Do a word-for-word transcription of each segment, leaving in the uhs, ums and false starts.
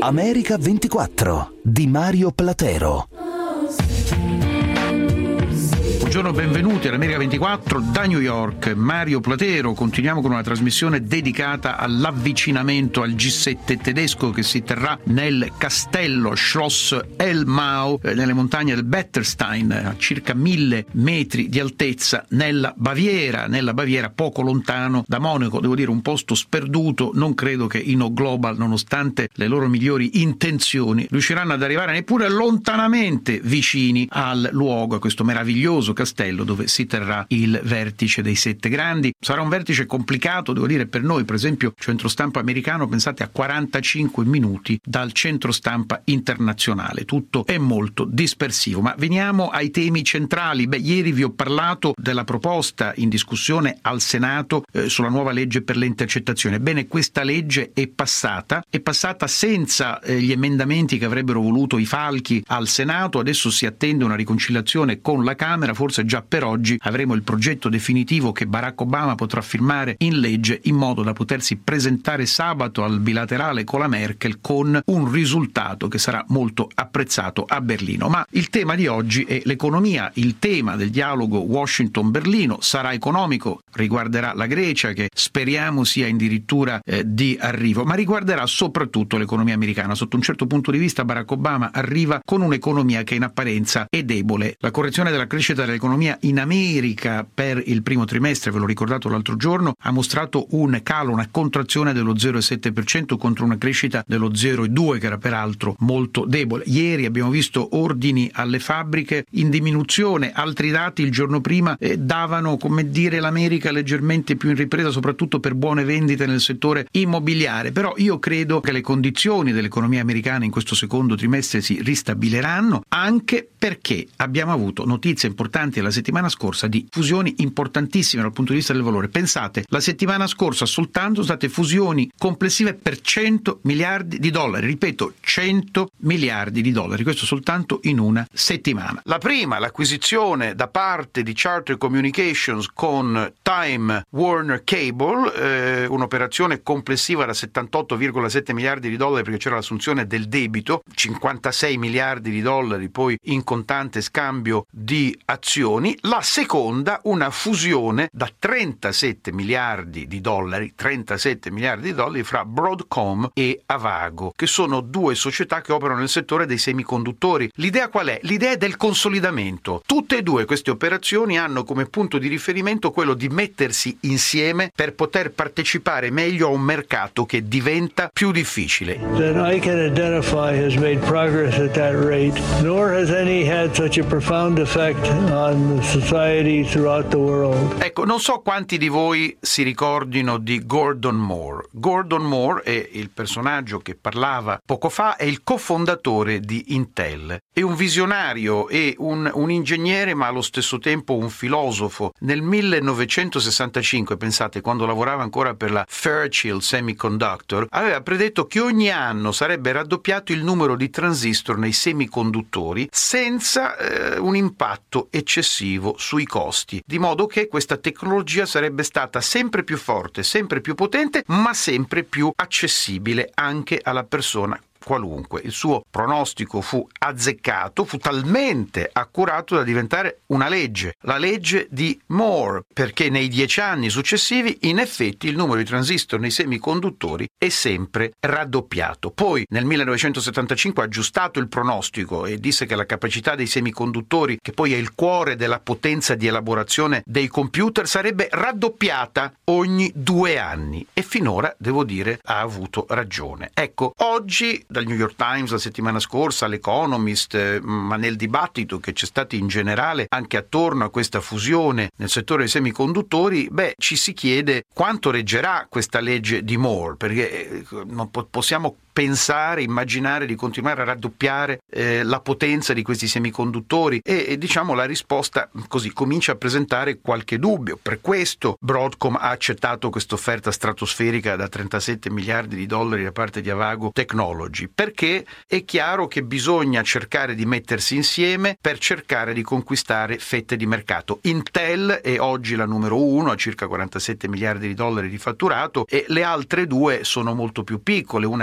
America ventiquattro di Mario Platero. Buongiorno, benvenuti all'America ventiquattro da New York. Mario Platero. Continuiamo con una trasmissione dedicata all'avvicinamento al G sette tedesco che si terrà nel castello Schloss Elmau, eh, nelle montagne del Bettelstein, a circa mille metri di altezza, nella Baviera, nella Baviera poco lontano da Monaco. Devo dire un posto sperduto. Non credo che i No Global, nonostante le loro migliori intenzioni, riusciranno ad arrivare neppure lontanamente vicini al luogo, a questo meraviglioso castello dove si terrà il vertice dei sette grandi. Sarà un vertice complicato, devo dire, per noi. Per esempio, centro stampa americano, pensate, a quarantacinque minuti dal centro stampa internazionale. Tutto è molto dispersivo. Ma veniamo ai temi centrali. Beh, ieri vi ho parlato della proposta in discussione al Senato eh, sulla nuova legge per le intercettazioni. Ebbene, questa legge è passata, è passata senza eh, gli emendamenti che avrebbero voluto i falchi al Senato. Adesso si attende una riconciliazione con la Camera. Forse già per oggi avremo il progetto definitivo che Barack Obama potrà firmare in legge, in modo da potersi presentare sabato al bilaterale con la Merkel con un risultato che sarà molto apprezzato a Berlino. Ma il tema di oggi è l'economia. Il tema del dialogo Washington-Berlino sarà economico, riguarderà la Grecia, che speriamo sia addirittura eh, di arrivo, ma riguarderà soprattutto l'economia americana. Sotto un certo punto di vista Barack Obama arriva con un'economia che in apparenza è debole. La correzione della crescita dell'economia in America per il primo trimestre, ve l'ho ricordato l'altro giorno, ha mostrato un calo, una contrazione dello zero virgola sette per cento contro una crescita dello zero virgola due per cento che era peraltro molto debole. Ieri abbiamo visto ordini alle fabbriche in diminuzione, altri dati il giorno prima eh, davano, come dire, l'America leggermente più in ripresa, soprattutto per buone vendite nel settore immobiliare. Però io credo che le condizioni dell'economia americana in questo secondo trimestre si ristabiliranno, anche perché abbiamo avuto notizie importanti la settimana scorsa di fusioni importantissime dal punto di vista del valore. Pensate, la settimana scorsa soltanto sono state fusioni complessive per cento miliardi di dollari, ripeto, cento miliardi di dollari, questo soltanto in una settimana. La prima, l'acquisizione da parte di Charter Communications con Time Warner Cable, eh, un'operazione complessiva da settantotto virgola sette miliardi di dollari, perché c'era l'assunzione del debito, cinquantasei miliardi di dollari poi in contante scambio di azioni. La seconda, una fusione da trentasette miliardi di dollari, trentasette miliardi di dollari fra Broadcom e Avago, che sono due società che operano nel settore dei semiconduttori. L'idea qual è? L'idea è del consolidamento. Tutte e due queste operazioni hanno come punto di riferimento quello di mettersi insieme per poter partecipare meglio a un mercato che diventa più difficile. That I can identify has made progress at that rate, nor has any had such a profound effect on society throughout the world. Ecco, non so quanti di voi si ricordino di Gordon Moore. Gordon Moore è il personaggio che parlava poco fa, è il cofondatore di Intel. È un visionario, è un, un ingegnere, ma allo stesso tempo un filosofo. Nel millenovecentosessantacinque, pensate, quando lavorava ancora per la Fairchild Semiconductor, aveva predetto che ogni anno sarebbe raddoppiato il numero di transistor nei semiconduttori senza eh, un impatto eccessivo sui costi, di modo che questa tecnologia sarebbe stata sempre più forte, sempre più potente, ma sempre più accessibile anche alla persona qualunque. Il suo pronostico fu azzeccato, fu talmente accurato da diventare una legge, la legge di Moore, perché nei dieci anni successivi in effetti il numero di transistor nei semiconduttori è sempre raddoppiato. Poi nel millenovecentosettantacinque ha aggiustato il pronostico e disse che la capacità dei semiconduttori, che poi è il cuore della potenza di elaborazione dei computer, sarebbe raddoppiata ogni due anni, e finora, devo dire, ha avuto ragione. Ecco, oggi dal New York Times la settimana scorsa, all'Economist, eh, ma nel dibattito che c'è stato in generale anche attorno a questa fusione nel settore dei semiconduttori, beh, ci si chiede quanto reggerà questa legge di Moore, perché eh, non po- possiamo pensare, immaginare di continuare a raddoppiare eh, la potenza di questi semiconduttori e, e diciamo la risposta così comincia a presentare qualche dubbio. Per questo Broadcom ha accettato questa offerta stratosferica da trentasette miliardi di dollari da parte di Avago Technology, perché è chiaro che bisogna cercare di mettersi insieme per cercare di conquistare fette di mercato. Intel è oggi la numero uno, a circa quarantasette miliardi di dollari di fatturato, e le altre due sono molto più piccole, una al nono posto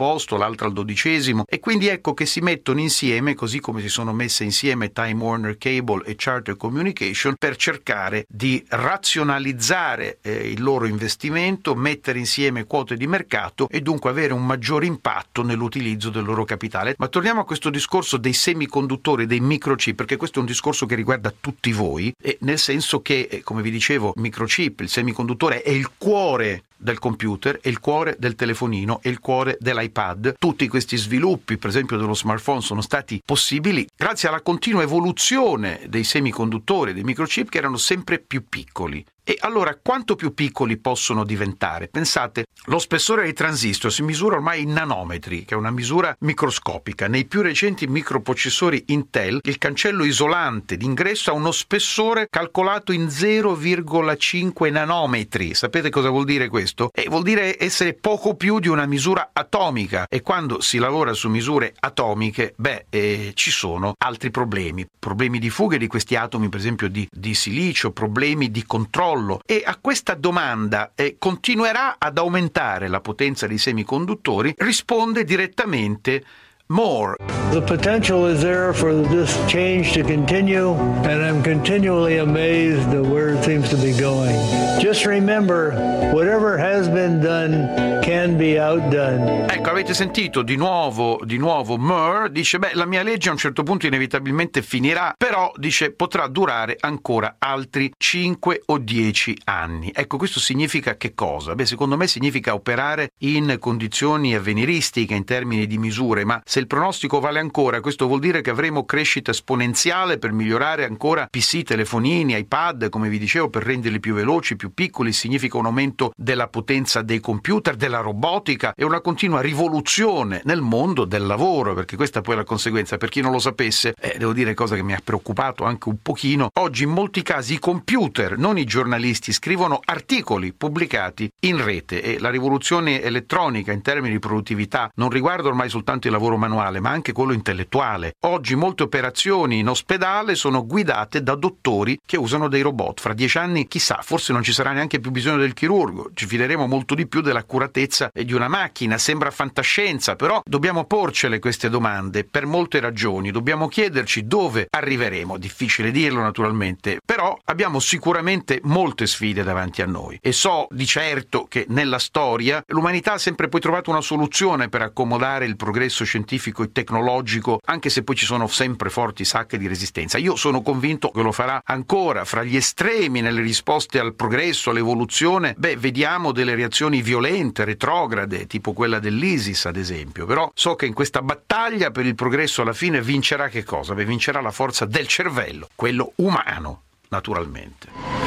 posto, l'altra al dodicesimo, e quindi ecco che si mettono insieme, così come si sono messe insieme Time Warner Cable e Charter Communication, per cercare di razionalizzare eh, il loro investimento, mettere insieme quote di mercato e dunque avere un maggiore impatto nell'utilizzo del loro capitale. Ma torniamo a questo discorso dei semiconduttori, dei microchip, perché questo è un discorso che riguarda tutti voi, e nel senso che, come vi dicevo, microchip, il semiconduttore è il cuore del computer, è il cuore del telefonino, è il cuore dell'iPad. Tutti questi sviluppi, per esempio dello smartphone, sono stati possibili grazie alla continua evoluzione dei semiconduttori, dei microchip, che erano sempre più piccoli. E allora, quanto più piccoli possono diventare? Pensate, lo spessore dei transistor si misura ormai in nanometri, che è una misura microscopica. Nei più recenti microprocessori Intel, il cancello isolante d'ingresso ha uno spessore calcolato in zero virgola cinque nanometri. Sapete cosa vuol dire questo? Eh, vuol dire essere poco più di una misura atomica. E quando si lavora su misure atomiche, beh, eh, ci sono altri problemi. Problemi di fuga di questi atomi, per esempio di, di silicio, problemi di controllo. E a questa domanda eh, continuerà ad aumentare la potenza dei semiconduttori, risponde direttamente Moore. The potential is there for this change to continue, and I'm continually amazed at where it seems to be going. Just remember, whatever has been done can be outdone. Ecco, avete sentito di nuovo, di nuovo Moore dice, beh, la mia legge a un certo punto inevitabilmente finirà, però, dice, potrà durare ancora altri cinque o dieci anni. Ecco, questo significa che cosa? Beh, secondo me significa operare in condizioni avveniristiche in termini di misure, ma se il pronostico vale ancora, questo vuol dire che avremo crescita esponenziale per migliorare ancora P C, telefonini, iPad, come vi dicevo, per renderli più veloci, più piccoli. Significa un aumento della potenza dei computer, della robotica e una continua rivoluzione nel mondo del lavoro, perché questa poi è la conseguenza. Per chi non lo sapesse, eh, devo dire cosa che mi ha preoccupato anche un pochino, oggi in molti casi i computer, non i giornalisti, scrivono articoli pubblicati in rete, e la rivoluzione elettronica in termini di produttività non riguarda ormai soltanto il lavoro manuale, ma anche quello intellettuale. Oggi molte operazioni in ospedale sono guidate da dottori che usano dei robot. Fra dieci anni, chissà, forse non ci sarà neanche più bisogno del chirurgo, ci fideremo molto di più dell'accuratezza di una macchina. Sembra fantascienza, però dobbiamo porcele queste domande per molte ragioni. Dobbiamo chiederci dove arriveremo. Difficile dirlo naturalmente, però abbiamo sicuramente molte sfide davanti a noi, e so di certo che nella storia l'umanità ha sempre poi trovato una soluzione per accomodare il progresso scientifico e tecnologico, anche se poi ci sono sempre forti sacche di resistenza. Io sono convinto che lo farà ancora. Fra gli estremi nelle risposte al progresso, all'evoluzione, beh, vediamo delle reazioni violente, retrograde, tipo quella dell'ISIS ad esempio, però so che in questa battaglia per il progresso alla fine vincerà che cosa? Beh, vincerà la forza del cervello, quello umano, naturalmente.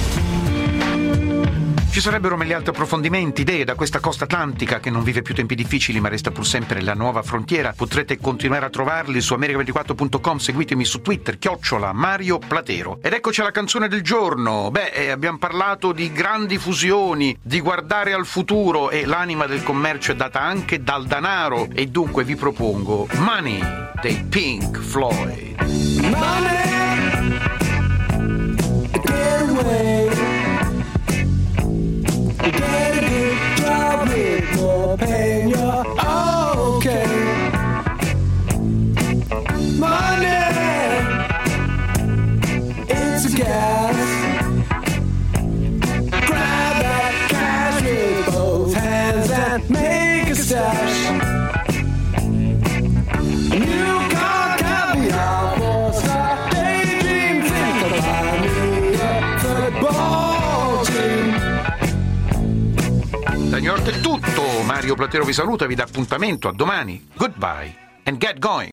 Ci sarebbero mille altri approfondimenti, idee da questa costa atlantica che non vive più tempi difficili ma resta pur sempre la nuova frontiera. Potrete continuare a trovarli su america ventiquattro punto com, seguitemi su Twitter, chiocciola Mario Platero. Ed eccoci alla canzone del giorno. Beh, eh, abbiamo parlato di grandi fusioni, di guardare al futuro, e l'anima del commercio è data anche dal denaro, e dunque vi propongo Money dei Pink Floyd. Money, get away. You get a good job with more pay and you're okay. Money, it's a gas. Grab that cash with both hands and make a stash. New car, caviar, four-star daydream. Think about me, a football team. Da New York è tutto, Mario Platero vi saluta, vi dà appuntamento a domani. Goodbye and get going.